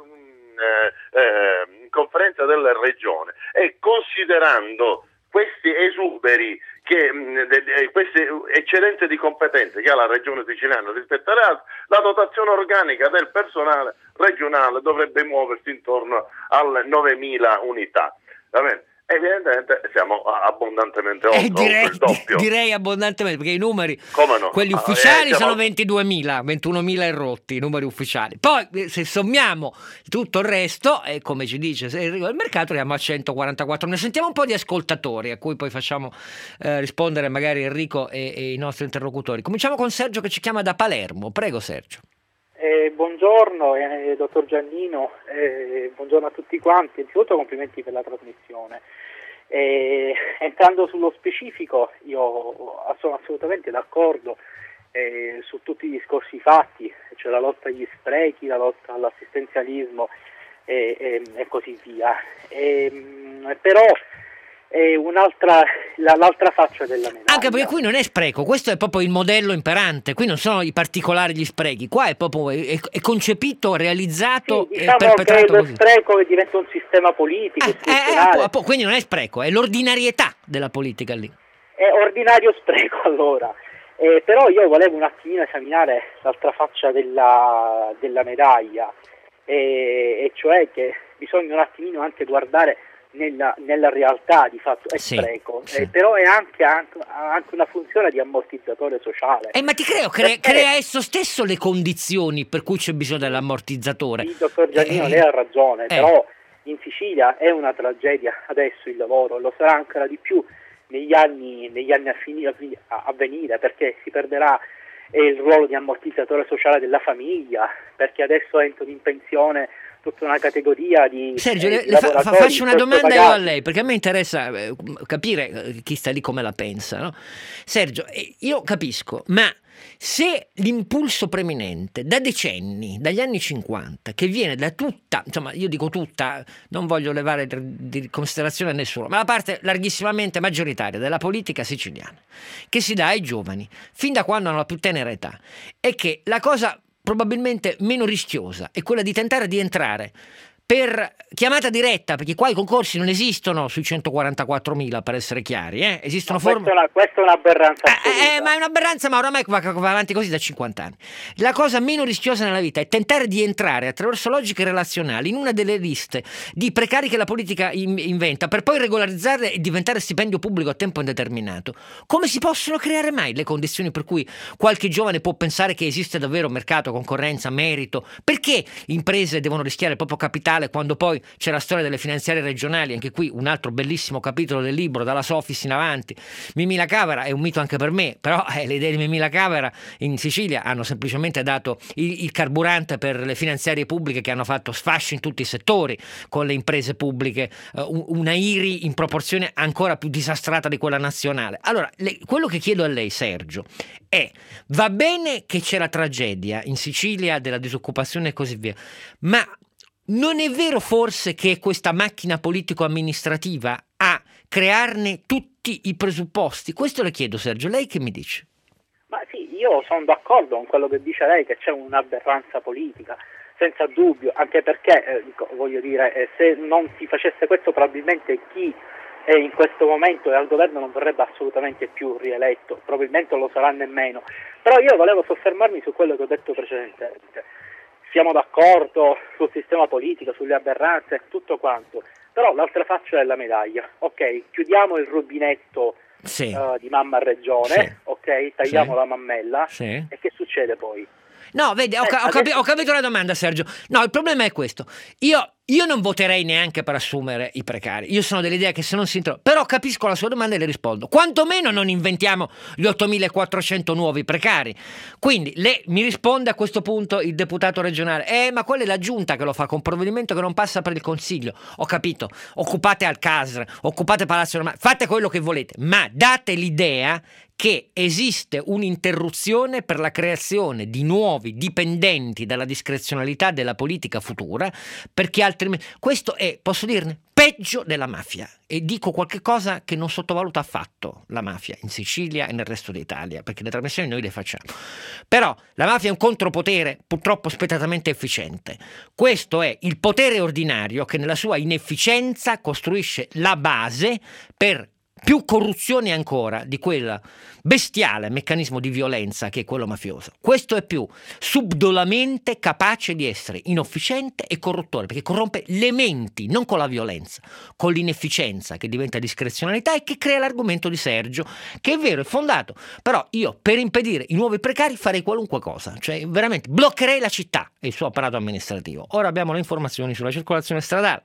eh, eh, in conferenza della regione e considerando questi esuberi, che, mh, de, de, queste eccedenze di competenze che ha la regione siciliana rispetto alle altre, la dotazione organica del personale regionale dovrebbe muoversi intorno alle novemila unità. Va bene? Evidentemente siamo abbondantemente oltre, eh, direi, oltre il doppio. Direi abbondantemente, perché i numeri, no? quelli ufficiali, ah, eh, sono ventunomila, ventunomila e rotti, i numeri ufficiali. Poi se sommiamo tutto il resto, e eh, come ci dice se arriva il mercato, arriviamo a centoquarantaquattro. Ne sentiamo un po' di ascoltatori, a cui poi facciamo eh, rispondere magari Enrico e, e i nostri interlocutori. Cominciamo con Sergio che ci chiama da Palermo. Prego Sergio. Eh, buongiorno eh, dottor Giannino, eh, buongiorno a tutti quanti, innanzitutto complimenti per la trasmissione. Eh, entrando sullo specifico, io sono assolutamente d'accordo eh, su tutti i discorsi fatti, cioè la lotta agli sprechi, la lotta all'assistenzialismo e, e, e così via. E, però è un'altra, la, l'altra faccia della medaglia. Anche perché qui non è spreco, questo è proprio il modello imperante, qui non sono i particolari gli sprechi, qua è proprio è, è concepito, realizzato sì, diciamo e perpetrato che lo così. Spreco che diventa un sistema politico, Eh, eh, appunto, quindi non è spreco, è l'ordinarietà della politica lì. È ordinario spreco allora. Eh, però io volevo un attimino esaminare l'altra faccia della, della medaglia, e, e cioè che bisogna un attimino anche guardare nella, nella realtà di fatto, è sì, spreco, sì. Eh, però è anche, anche, anche una funzione di ammortizzatore sociale. Eh, ma ti creo, crea, crea esso stesso le condizioni per cui c'è bisogno dell'ammortizzatore. Sì, dottor Giannino, eh, lei ha ragione, eh. però in Sicilia è una tragedia adesso il lavoro, lo sarà ancora di più negli anni, negli anni a, fini, a, a venire, perché si perderà eh, il ruolo di ammortizzatore sociale della famiglia, perché adesso entrano in pensione tutta una categoria di Sergio, eh, le, di le fa, fa, faccio una domanda io a lei, perché a me interessa eh, capire chi sta lì come la pensa, no? Sergio, eh, io capisco, ma se l'impulso preminente da decenni, dagli anni cinquanta, che viene da tutta, insomma io dico tutta, non voglio levare di considerazione a nessuno, ma la parte larghissimamente maggioritaria della politica siciliana, che si dà ai giovani, fin da quando hanno la più tenera età, è che la cosa probabilmente meno rischiosa è quella di tentare di entrare per chiamata diretta, perché qua i concorsi non esistono sui centoquarantaquattromila, per essere chiari, eh? Esistono no, forme... Questa è una, questa è un'aberranza eh, eh, ma è un'aberranza, ma oramai va, va avanti così da cinquanta anni. La cosa meno rischiosa nella vita è tentare di entrare attraverso logiche relazionali in una delle liste di precari che la politica in, inventa, per poi regolarizzarle e diventare stipendio pubblico a tempo indeterminato. Come si possono creare mai le condizioni per cui qualche giovane può pensare che esiste davvero mercato, concorrenza, merito? Perché imprese devono rischiare il proprio capitale quando poi c'è la storia delle finanziarie regionali? Anche qui un altro bellissimo capitolo del libro, dalla Sofis in avanti. Mimì La Cavera è un mito anche per me, però eh, le idee di Mimì La Cavera in Sicilia hanno semplicemente dato il, il carburante per le finanziarie pubbliche che hanno fatto sfasci in tutti i settori con le imprese pubbliche, eh, una I R I in proporzione ancora più disastrata di quella nazionale. Allora, le, quello che chiedo a lei, Sergio, è: va bene che c'è la tragedia in Sicilia della disoccupazione e così via, ma non è vero forse che questa macchina politico-amministrativa ha crearne tutti i presupposti? Questo le chiedo, Sergio, lei che mi dice? Ma sì, io sono d'accordo con quello che dice lei, che c'è un'aberranza politica, senza dubbio, anche perché, eh, voglio dire, eh, se non si facesse questo probabilmente chi è in questo momento è al governo non verrebbe assolutamente più rieletto, probabilmente non lo sarà nemmeno. Però io volevo soffermarmi su quello che ho detto precedentemente. Siamo d'accordo sul sistema politico, sulle aberranze, tutto quanto, però l'altra faccia della medaglia, ok, chiudiamo il rubinetto sì. uh, di mamma regione, sì. ok, tagliamo sì. la mammella, sì. e che succede poi? No, vedi, ho, Eh, ho, capi- adesso... ho capito la domanda, Sergio. No, il problema è questo. Io, io non voterei neanche per assumere i precari. Io sono dell'idea che se non si introduce... Però capisco la sua domanda e le rispondo. Quantomeno non inventiamo gli ottomilaquattrocento nuovi precari. Quindi le, mi risponde a questo punto il deputato regionale: eh, ma quella è la giunta che lo fa con provvedimento che non passa per il Consiglio. Ho capito. Occupate Alcasar, occupate Palazzo Romano, fate quello che volete, ma date l'idea che esiste un'interruzione per la creazione di nuovi dipendenti dalla discrezionalità della politica futura, perché altrimenti questo è, posso dirne, peggio della mafia. E dico qualche cosa che non sottovaluta affatto la mafia in Sicilia e nel resto d'Italia, perché le trasmissioni noi le facciamo. Però la mafia è un contropotere purtroppo spietatamente efficiente. Questo è il potere ordinario che nella sua inefficienza costruisce la base per più corruzione ancora di quel bestiale meccanismo di violenza che è quello mafioso. Questo è più subdolamente capace di essere inefficiente e corruttore, perché corrompe le menti, non con la violenza, con l'inefficienza che diventa discrezionalità e che crea l'argomento di Sergio, che è vero, è fondato. Però io, per impedire i nuovi precari, farei qualunque cosa, cioè veramente bloccherei la città e il suo apparato amministrativo. Ora abbiamo le informazioni sulla circolazione stradale.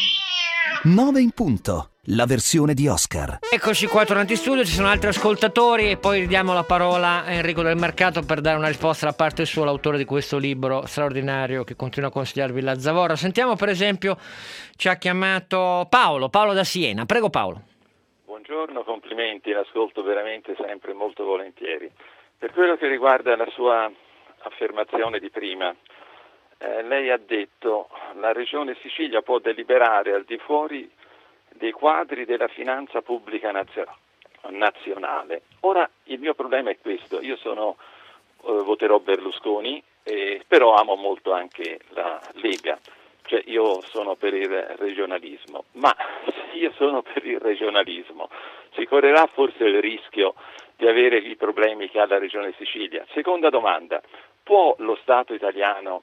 nove in punto, la versione di Oscar. Eccoci qua tornati in studio, ci sono altri ascoltatori e poi ridiamo la parola a Enrico Del Mercato per dare una risposta da parte sua, l'autore di questo libro straordinario che continua a consigliarvi la Zavorra. Sentiamo per esempio, ci ha chiamato Paolo, Paolo da Siena. Prego Paolo. Buongiorno, complimenti, l'ascolto veramente sempre molto volentieri. Per quello che riguarda la sua affermazione di prima, Eh, lei ha detto la Regione Sicilia può deliberare al di fuori dei quadri della finanza pubblica nazio- nazionale. Ora il mio problema è questo, io sono, eh, voterò Berlusconi, eh, però amo molto anche la Lega, cioè io sono per il regionalismo, ma se io sono per il regionalismo si correrà forse il rischio di avere i problemi che ha la Regione Sicilia. Seconda domanda, può lo Stato italiano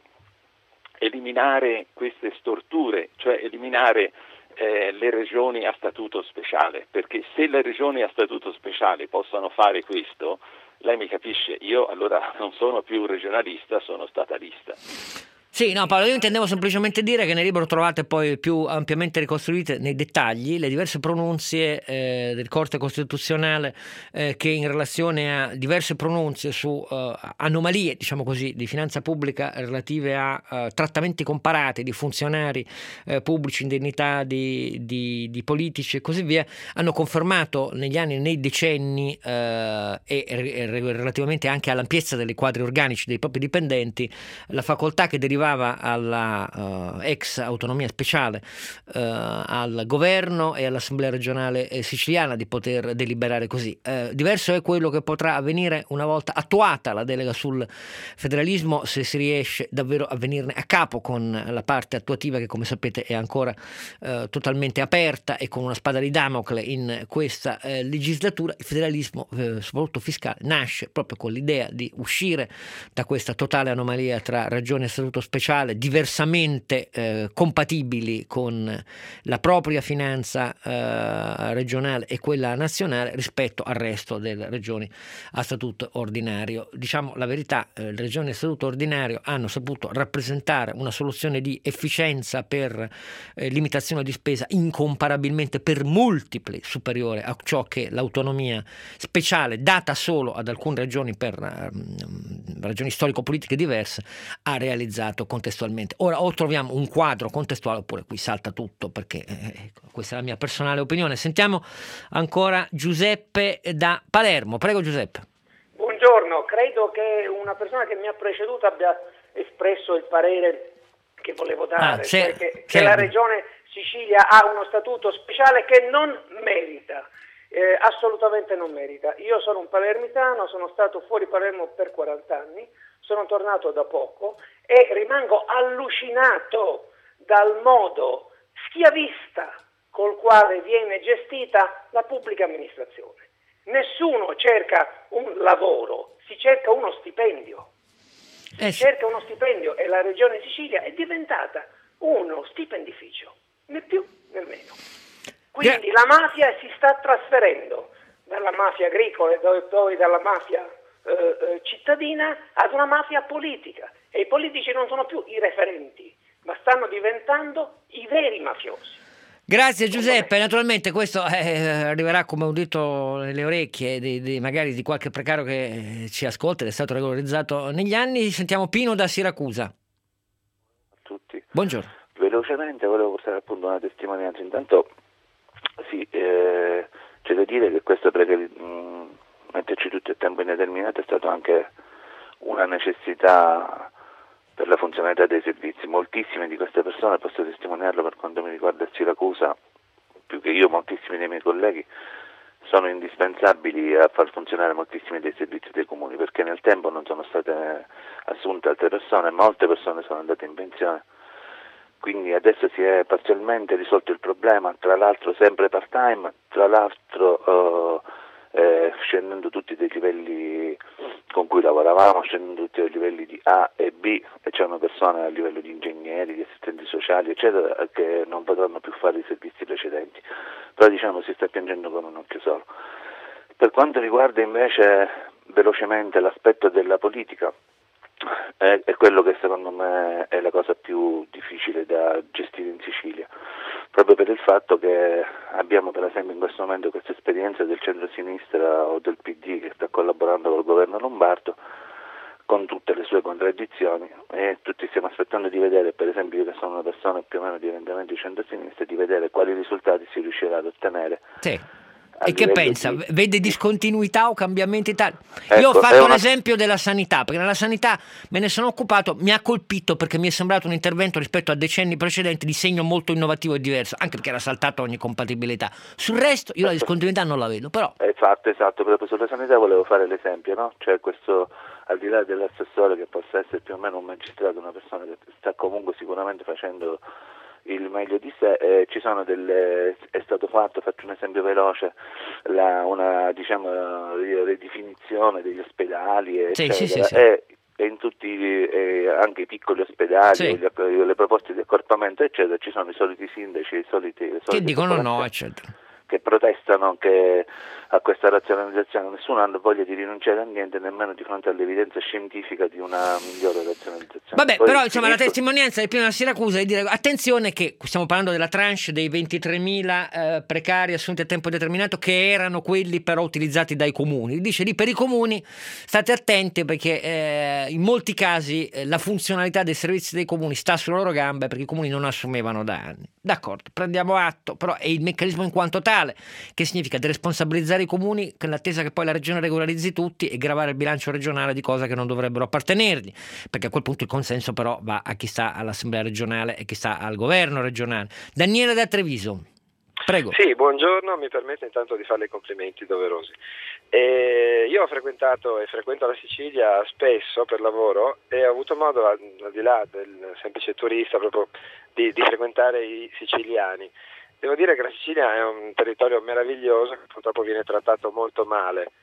eliminare queste storture, cioè eliminare eh, le regioni a statuto speciale? Perché se le regioni a statuto speciale possono fare questo, lei mi capisce, io allora non sono più regionalista, sono statalista. Sì, no Paolo, io intendevo semplicemente dire che nel libro trovate poi più ampiamente ricostruite nei dettagli le diverse pronunzie eh, del Corte Costituzionale eh, che in relazione a diverse pronunzie su eh, anomalie, diciamo così, di finanza pubblica relative a eh, trattamenti comparati di funzionari eh, pubblici, indennità di, di, di politici e così via, hanno confermato negli anni, nei decenni eh, e, e relativamente anche all'ampiezza dei quadri organici dei propri dipendenti la facoltà che derivava alla uh, ex autonomia speciale uh, al governo e all'assemblea regionale eh, siciliana di poter deliberare così. Uh, diverso è quello che potrà avvenire una volta attuata la delega sul federalismo, se si riesce davvero a venirne a capo con la parte attuativa che, come sapete, è ancora uh, totalmente aperta e con una spada di Damocle in questa uh, legislatura. Il federalismo, uh, soprattutto fiscale, nasce proprio con l'idea di uscire da questa totale anomalia tra regione e statuto speciale, diversamente eh, compatibili con la propria finanza eh, regionale e quella nazionale rispetto al resto delle regioni a statuto ordinario. Diciamo la verità, eh, le regioni a statuto ordinario hanno saputo rappresentare una soluzione di efficienza per eh, limitazione di spesa incomparabilmente per multipli superiore a ciò che l'autonomia speciale data solo ad alcune regioni per eh, ragioni storico-politiche diverse ha realizzato contestualmente. Ora o troviamo un quadro contestuale oppure qui salta tutto, perché eh, questa è la mia personale opinione. Sentiamo ancora Giuseppe da Palermo. Prego Giuseppe. Buongiorno, credo che una persona che mi ha preceduto abbia espresso il parere che volevo dare, ah, cioè che, che la regione Sicilia ha uno statuto speciale che non merita, eh, assolutamente non merita. Io sono un palermitano, sono stato fuori Palermo per quaranta anni, sono tornato da poco e rimango allucinato dal modo schiavista col quale viene gestita la pubblica amministrazione. Nessuno cerca un lavoro, si cerca uno stipendio. Si eh, cerca uno stipendio e la Regione Sicilia è diventata uno stipendificio, né più né meno. Quindi yeah. la mafia si sta trasferendo dalla mafia agricola e poi dalla mafia eh, cittadina ad una mafia politica, e i politici non sono più i referenti, ma stanno diventando i veri mafiosi. Grazie Giuseppe, naturalmente questo eh, arriverà come un dito nelle orecchie di, di, magari di qualche precario che ci ascolta ed è stato regolarizzato negli anni. Sentiamo Pino da Siracusa. A tutti. Buongiorno. Velocemente volevo portare appunto una testimonianza. Intanto sì, eh, c'è da dire che questo perché mh, metterci tutti a tempo indeterminato è stato anche una necessità per la funzionalità dei servizi. Moltissime di queste persone, posso testimoniarlo per quanto mi riguarda Siracusa, più che io, moltissimi dei miei colleghi, sono indispensabili a far funzionare moltissimi dei servizi dei comuni, perché nel tempo non sono state assunte altre persone, molte persone sono andate in pensione. Quindi adesso si è parzialmente risolto il problema, tra l'altro sempre part-time, tra l'altro eh, eh, scendendo tutti dei livelli con cui lavoravamo, scendendo tutti dai livelli di A e B, e c'erano persone a livello di ingegneri, di assistenti sociali, eccetera, che non potranno più fare i servizi precedenti. Però diciamo si sta piangendo con un occhio solo. Per quanto riguarda invece velocemente l'aspetto della politica, è, è quello che secondo me è la cosa più difficile da gestire in Sicilia, proprio per il fatto che abbiamo per esempio in questo momento questa esperienza del centro-sinistra o del P D che sta collaborando col governo lombardo con tutte le sue contraddizioni, e tutti stiamo aspettando di vedere, per esempio io che sono una persona più o meno di orientamento di centro-sinistra, di vedere quali risultati si riuscirà ad ottenere sì. E che pensa? Di... Vede discontinuità o cambiamenti tali? Ecco, Io ho fatto una... l'esempio della sanità, perché nella sanità me ne sono occupato, mi ha colpito perché mi è sembrato un intervento rispetto a decenni precedenti di segno molto innovativo e diverso, anche perché era saltato ogni compatibilità. Sul resto io la discontinuità non la vedo, però... Esatto, esatto, proprio sulla sanità volevo fare l'esempio, no? Cioè questo, al di là dell'assessore che possa essere più o meno un magistrato, una persona che sta comunque sicuramente facendo il meglio di sé, eh, ci sono delle, è stato fatto, faccio un esempio veloce, la, una diciamo ridefinizione degli ospedali eccetera, sì, sì, sì, sì. E, e in tutti eh, anche i piccoli ospedali, sì. le, le proposte di accorpamento eccetera, ci sono i soliti sindaci, i soliti, le solite che dicono no eccetera, che protestano che a questa razionalizzazione nessuno ha voglia di rinunciare a niente, nemmeno di fronte all'evidenza scientifica di una migliore razionalizzazione. Vabbè, Poi però insomma finisco... la testimonianza del primo a Siracusa è di dire attenzione che stiamo parlando della tranche dei ventitremila eh, precari assunti a tempo determinato che erano quelli però utilizzati dai comuni. Dice lì per i comuni state attenti perché eh, in molti casi eh, la funzionalità dei servizi dei comuni sta sulle loro gambe perché i comuni non assumevano da anni. D'accordo, prendiamo atto, però è il meccanismo in quanto tale, che significa deresponsabilizzare i comuni con l'attesa che poi la regione regolarizzi tutti e gravare il bilancio regionale di cose che non dovrebbero appartenergli, perché a quel punto il consenso però va a chi sta all'assemblea regionale e chi sta al governo regionale. Daniele da Treviso, prego. Sì, buongiorno, mi permette intanto di fare i complimenti doverosi. Eh, io ho frequentato e frequento la Sicilia spesso per lavoro e ho avuto modo, al, al di là del semplice turista, proprio di, di frequentare i siciliani. Devo dire che la Sicilia è un territorio meraviglioso che purtroppo viene trattato molto male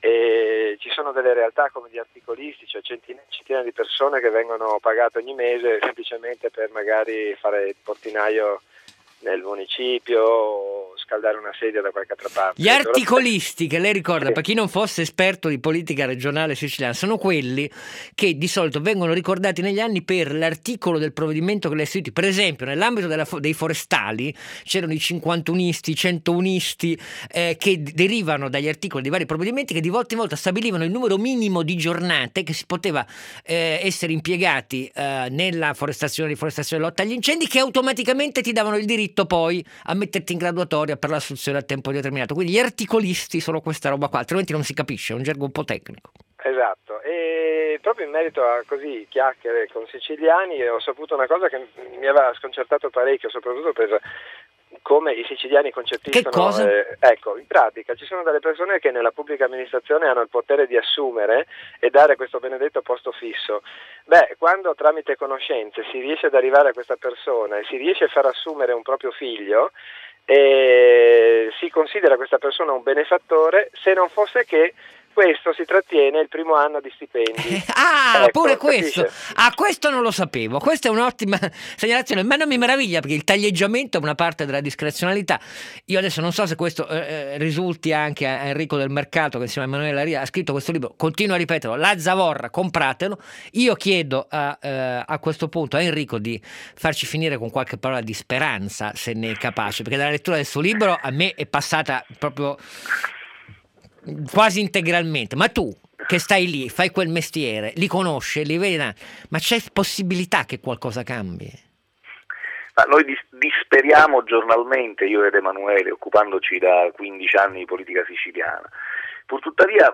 e ci sono delle realtà come gli articolisti, cioè centinaia, centinaia di persone che vengono pagate ogni mese semplicemente per magari fare il portinaio nel municipio o scaldare una sedia da qualche altra parte. Gli articolisti, che lei ricorda, sì. Per chi non fosse esperto di politica regionale siciliana, sono quelli che di solito vengono ricordati negli anni per l'articolo del provvedimento che lei ha istituito. Per esempio, nell'ambito della, dei forestali c'erano i cinquantunisti, i centounisti eh, che derivano dagli articoli di vari provvedimenti che di volta in volta stabilivano il numero minimo di giornate che si poteva eh, essere impiegati eh, nella forestazione, riforestazione e lotta agli incendi, che automaticamente ti davano il diritto poi a metterti in graduatoria per l'assunzione a tempo determinato. Quindi gli articolisti sono questa roba qua, altrimenti non si capisce, è un gergo un po' tecnico. Esatto, e proprio in merito a così chiacchiere con siciliani ho saputo una cosa che mi aveva sconcertato parecchio, soprattutto per come i siciliani concepiscono. Che cosa? Eh, ecco, in pratica ci sono delle persone che nella pubblica amministrazione hanno il potere di assumere e dare questo benedetto posto fisso. Beh, quando tramite conoscenze si riesce ad arrivare a questa persona e si riesce a far assumere un proprio figlio, e si considera questa persona un benefattore, se non fosse che questo si trattiene il primo anno di stipendi. Ah, ecco, pure questo. Capisce? Ah, questo non lo sapevo. Questa è un'ottima segnalazione, ma non mi meraviglia perché il taglieggiamento è una parte della discrezionalità. Io adesso non so se questo eh, risulti anche a Enrico Del Mercato, che insieme a Emanuele Laria ha scritto questo libro, continuo a ripeterlo, La Zavorra, compratelo. Io chiedo a, eh, a questo punto a Enrico di farci finire con qualche parola di speranza, se ne è capace, perché dalla lettura del suo libro a me è passata proprio quasi integralmente. Ma tu che stai lì, fai quel mestiere, li conosci, li vedi, ma c'è possibilità che qualcosa cambi? Ma noi dis- disperiamo giornalmente, io ed Emanuele, occupandoci da quindici anni di politica siciliana. Purtuttavia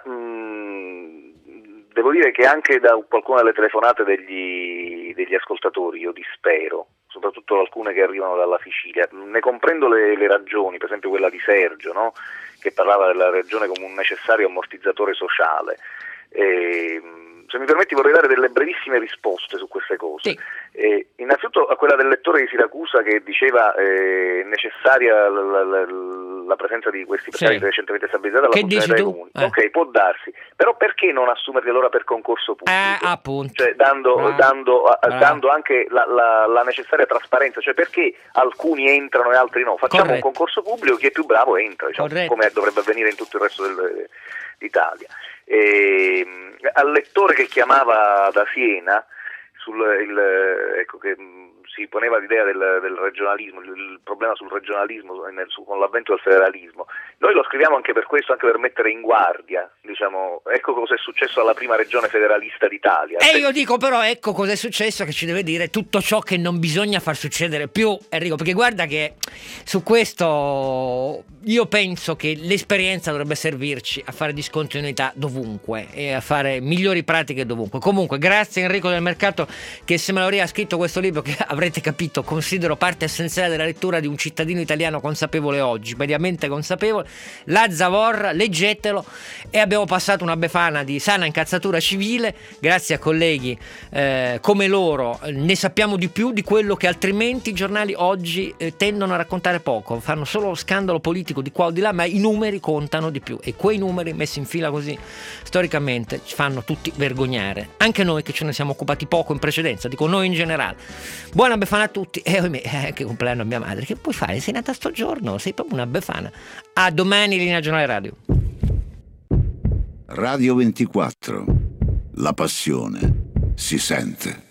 mh, devo dire che anche da qualcuna delle telefonate degli, degli ascoltatori io dispero, soprattutto alcune che arrivano dalla Sicilia. Ne comprendo le, le ragioni, per esempio quella di Sergio, no? Che parlava della regione come un necessario ammortizzatore sociale. E, se mi permetti vorrei dare delle brevissime risposte su queste cose. Sì. Eh, innanzitutto a quella del lettore di Siracusa che diceva eh, necessaria la, la, la presenza di questi precari sì. recentemente stabilizzati alla che funzionalità dei comuni. Eh. Ok, può darsi, però perché non assumerli allora per concorso pubblico? Eh, appunto. Cioè, dando, Bravo. dando, a, Bravo. dando anche la, la, la necessaria trasparenza, cioè perché alcuni entrano e altri no? Facciamo Corretto. un concorso pubblico, chi è più bravo entra, diciamo, come dovrebbe avvenire in tutto il resto del, d'Italia. E, al lettore che chiamava da Siena sul il, ecco che si poneva l'idea del, del regionalismo, il, il problema sul regionalismo nel, su, con l'avvento del federalismo. Noi lo scriviamo anche per questo, anche per mettere in guardia, diciamo, ecco cosa è successo alla prima regione federalista d'Italia. E io dico però, ecco cosa è successo, che ci deve dire tutto ciò che non bisogna far succedere più, Enrico, perché guarda che su questo io penso che l'esperienza dovrebbe servirci a fare discontinuità dovunque e a fare migliori pratiche dovunque. Comunque, grazie Enrico Del Mercato, che insieme a Lauria ha scritto questo libro che avrete capito, considero parte essenziale della lettura di un cittadino italiano consapevole oggi, mediamente consapevole. La Zavorra, leggetelo. E abbiamo passato una befana di sana incazzatura civile, grazie a colleghi eh, come loro ne sappiamo di più di quello che altrimenti i giornali oggi eh, tendono a raccontare poco, fanno solo scandalo politico di qua o di là, ma i numeri contano di più, e quei numeri messi in fila così storicamente ci fanno tutti vergognare, anche noi che ce ne siamo occupati poco in precedenza, dico noi in generale. Buona befana a tutti, e eh, che compleanno a mia madre, che puoi fare? Sei nata sto giorno, sei proprio una befana. A domani, Linea Giornale Radio. Radio ventiquattro, la passione si sente.